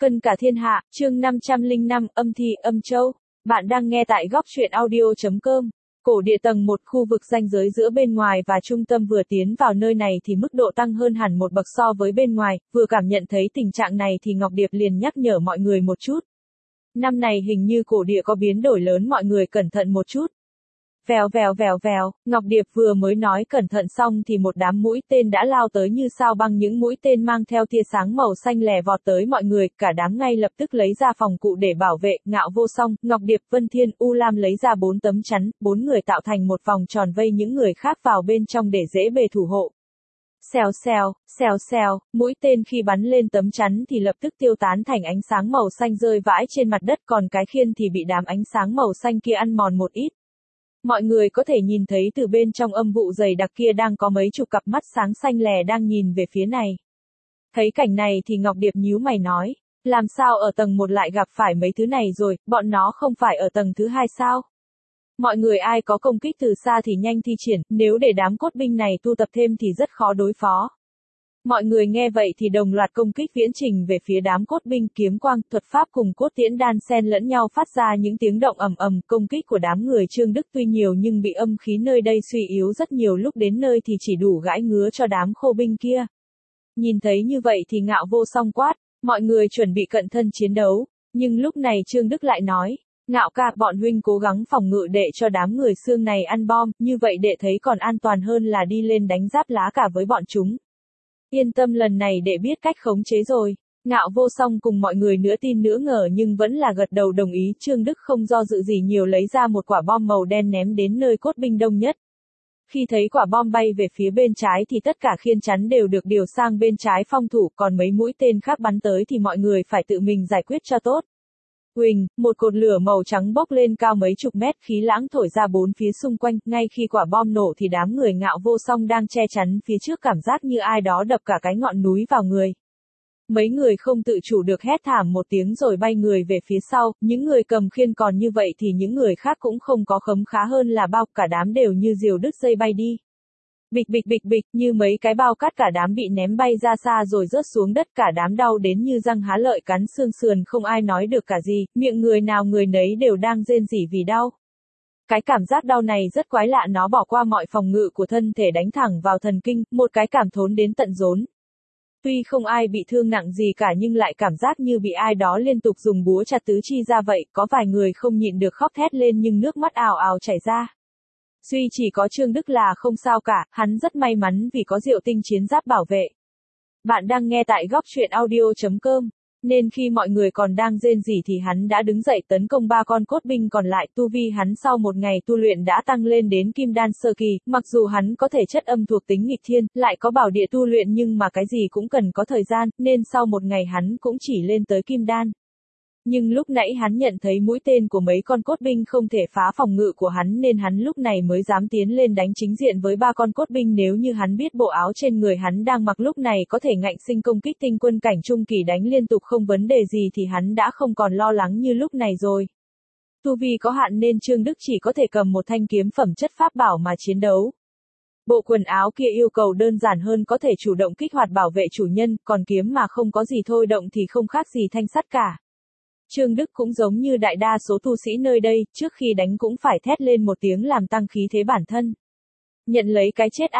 Cân cả thiên hạ, chương 505, âm thi, âm châu. Bạn đang nghe tại góc truyện audio.com. Cổ địa tầng 1, khu vực ranh giới giữa bên ngoài và trung tâm. Vừa tiến vào nơi này thì mức độ tăng hơn hẳn một bậc so với bên ngoài, vừa cảm nhận thấy tình trạng này thì Ngọc Điệp liền nhắc nhở mọi người một chút. Năm này hình như cổ địa có biến đổi lớn, mọi người cẩn thận một chút. Vèo vèo vèo vèo, Ngọc Điệp vừa mới nói cẩn thận xong thì một đám mũi tên đã lao tới như sao băng, những mũi tên mang theo tia sáng màu xanh lè vọt tới mọi người, cả đám ngay lập tức lấy ra phòng cụ để bảo vệ. Ngạo Vô Song, Ngọc Điệp, Vân Thiên, U Lam lấy ra 4 tấm chắn, 4 người tạo thành một vòng tròn vây những người khác vào bên trong để dễ bề thủ hộ. Xèo xèo, xèo xèo, mũi tên khi bắn lên tấm chắn thì lập tức tiêu tán thành ánh sáng màu xanh rơi vãi trên mặt đất, còn cái khiên thì bị đám ánh sáng màu xanh kia ăn mòn một ít. Mọi người có thể nhìn thấy từ bên trong âm vụ dày đặc kia đang có mấy chục cặp mắt sáng xanh lè đang nhìn về phía này. Thấy cảnh này thì Ngọc Điệp nhíu mày nói, làm sao ở tầng 1 lại gặp phải mấy thứ này rồi, bọn nó không phải ở tầng thứ 2 sao? Mọi người ai có công kích từ xa thì nhanh thi triển, nếu để đám cốt binh này tu tập thêm thì rất khó đối phó. Mọi người nghe vậy thì đồng loạt công kích viễn trình về phía đám cốt binh, kiếm quang, thuật pháp cùng cốt tiễn đan xen lẫn nhau phát ra những tiếng động ầm ầm. Công kích của đám người Trương Đức tuy nhiều nhưng bị âm khí nơi đây suy yếu rất nhiều, lúc đến nơi thì chỉ đủ gãi ngứa cho đám khô binh kia. Nhìn thấy như vậy thì Ngạo Vô Song quát, mọi người chuẩn bị cận thân chiến đấu, nhưng lúc này Trương Đức lại nói, Ngạo ca, bọn huynh cố gắng phòng ngự để cho đám người xương này ăn bom, như vậy đệ thấy còn an toàn hơn là đi lên đánh giáp lá cả với bọn chúng. Yên tâm, lần này đệ biết cách khống chế rồi. Ngạo Vô Song cùng mọi người nửa tin nửa ngờ nhưng vẫn là gật đầu đồng ý. Trương Đức không do dự gì nhiều lấy ra một quả bom màu đen ném đến nơi cốt binh đông nhất. Khi thấy quả bom bay về phía bên trái thì tất cả khiên chắn đều được điều sang bên trái phòng thủ, còn mấy mũi tên khác bắn tới thì mọi người phải tự mình giải quyết cho tốt. Huỳnh, một cột lửa màu trắng bốc lên cao mấy chục mét, khí lãng thổi ra bốn phía xung quanh, ngay khi quả bom nổ thì đám người Ngạo Vô Song đang che chắn phía trước cảm giác như ai đó đập cả cái ngọn núi vào người. Mấy người không tự chủ được hét thảm một tiếng rồi bay người về phía sau, những người cầm khiên còn như vậy thì những người khác cũng không có khấm khá hơn là bao, cả đám đều như diều đứt dây bay đi. Bịch bịch bịch bịch, như mấy cái bao cát cả đám bị ném bay ra xa rồi rớt xuống đất, cả đám đau đến như răng há lợi cắn xương sườn, không ai nói được cả gì, miệng người nào người nấy đều đang rên rỉ vì đau. Cái cảm giác đau này rất quái lạ, nó bỏ qua mọi phòng ngự của thân thể đánh thẳng vào thần kinh, một cái cảm thốn đến tận rốn. Tuy không ai bị thương nặng gì cả nhưng lại cảm giác như bị ai đó liên tục dùng búa chặt tứ chi ra vậy, có vài người không nhịn được khóc thét lên nhưng nước mắt ào ào chảy ra. Duy chỉ có Trương Đức là không sao cả, hắn rất may mắn vì có Diệu Tinh chiến giáp bảo vệ. Bạn đang nghe tại góc truyện audio.com, nên khi mọi người còn đang rên rỉ thì hắn đã đứng dậy tấn công 3 con cốt binh còn lại. Tu vi hắn sau một ngày tu luyện đã tăng lên đến Kim Đan sơ kỳ, mặc dù hắn có thể chất âm thuộc tính nghịch thiên, lại có bảo địa tu luyện nhưng mà cái gì cũng cần có thời gian, nên sau một ngày hắn cũng chỉ lên tới Kim Đan. Nhưng lúc nãy hắn nhận thấy mũi tên của mấy con cốt binh không thể phá phòng ngự của hắn nên hắn lúc này mới dám tiến lên đánh chính diện với 3 con cốt binh. Nếu như hắn biết bộ áo trên người hắn đang mặc lúc này có thể ngạnh sinh công kích tinh quân cảnh trung kỳ đánh liên tục không vấn đề gì thì hắn đã không còn lo lắng như lúc này rồi. Tu vi có hạn nên Trương Đức chỉ có thể cầm một thanh kiếm phẩm chất pháp bảo mà chiến đấu. Bộ quần áo kia yêu cầu đơn giản hơn, có thể chủ động kích hoạt bảo vệ chủ nhân, còn kiếm mà không có gì thôi động thì không khác gì thanh sắt cả. Trương Đức cũng giống như đại đa số tu sĩ nơi đây, trước khi đánh cũng phải thét lên một tiếng làm tăng khí thế bản thân. Nhận lấy cái chết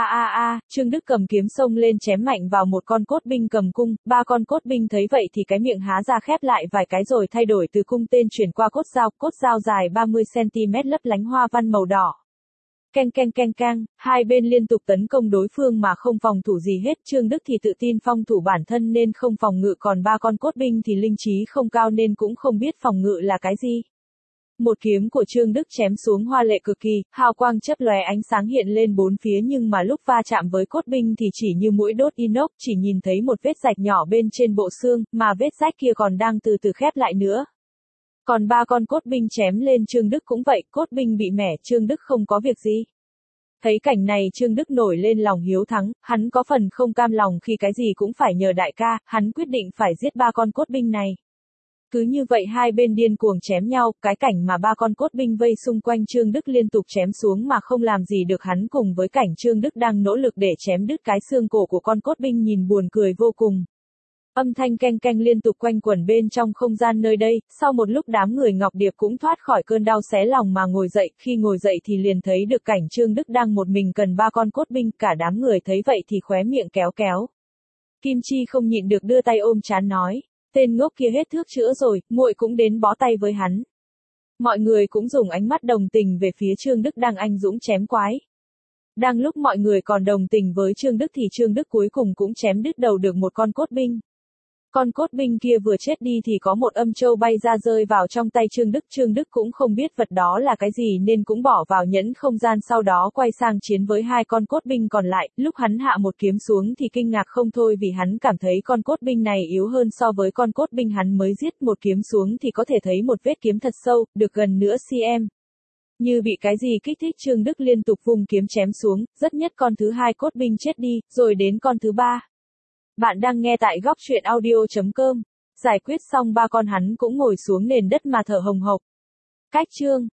Trương Đức cầm kiếm xông lên chém mạnh vào một con cốt binh cầm cung, 3 con cốt binh thấy vậy thì cái miệng há ra khép lại vài cái rồi thay đổi từ cung tên chuyển qua cốt dao dài 30cm lấp lánh hoa văn màu đỏ. Keng keng keng keng, hai bên liên tục tấn công đối phương mà không phòng thủ gì hết. Trương Đức thì tự tin phòng thủ bản thân nên không phòng ngự, còn 3 con cốt binh thì linh trí không cao nên cũng không biết phòng ngự là cái gì. Một kiếm của Trương Đức chém xuống hoa lệ cực kỳ, hào quang chớp lóe, ánh sáng hiện lên bốn phía nhưng mà lúc va chạm với cốt binh thì chỉ như mũi đốt inox, chỉ nhìn thấy một vết rạch nhỏ bên trên bộ xương, mà vết rách kia còn đang từ từ khép lại nữa. Còn 3 con cốt binh chém lên Trương Đức cũng vậy, cốt binh bị mẻ, Trương Đức không có việc gì. Thấy cảnh này Trương Đức nổi lên lòng hiếu thắng, hắn có phần không cam lòng khi cái gì cũng phải nhờ đại ca, hắn quyết định phải giết 3 con cốt binh này. Cứ như vậy hai bên điên cuồng chém nhau, cái cảnh mà 3 con cốt binh vây xung quanh Trương Đức liên tục chém xuống mà không làm gì được hắn, cùng với cảnh Trương Đức đang nỗ lực để chém đứt cái xương cổ của con cốt binh nhìn buồn cười vô cùng. Âm thanh keng keng liên tục quanh quẩn bên trong không gian nơi đây, sau một lúc đám người Ngọc Điệp cũng thoát khỏi cơn đau xé lòng mà ngồi dậy, khi ngồi dậy thì liền thấy được cảnh Trương Đức đang một mình cần 3 con cốt binh, cả đám người thấy vậy thì khóe miệng kéo kéo. Kim Chi không nhịn được đưa tay ôm trán nói, tên ngốc kia hết thuốc chữa rồi, muội cũng đến bó tay với hắn. Mọi người cũng dùng ánh mắt đồng tình về phía Trương Đức đang anh dũng chém quái. Đang lúc mọi người còn đồng tình với Trương Đức thì Trương Đức cuối cùng cũng chém đứt đầu được một con cốt binh. Con cốt binh kia vừa chết đi thì có một âm châu bay ra rơi vào trong tay Trương Đức. Trương Đức cũng không biết vật đó là cái gì nên cũng bỏ vào nhẫn không gian, sau đó quay sang chiến với 2 con cốt binh còn lại. Lúc hắn hạ một kiếm xuống thì kinh ngạc không thôi vì hắn cảm thấy con cốt binh này yếu hơn so với con cốt binh hắn mới giết. Một kiếm xuống thì có thể thấy một vết kiếm thật sâu, được gần nửa cm. Như bị cái gì kích thích, Trương Đức liên tục vùng kiếm chém xuống, rất nhất con thứ 2 cốt binh chết đi, rồi đến con thứ 3. Bạn đang nghe tại góc truyện audio.com. Giải quyết xong 3 con hắn cũng ngồi xuống nền đất mà thở hồng hộc. Cách chương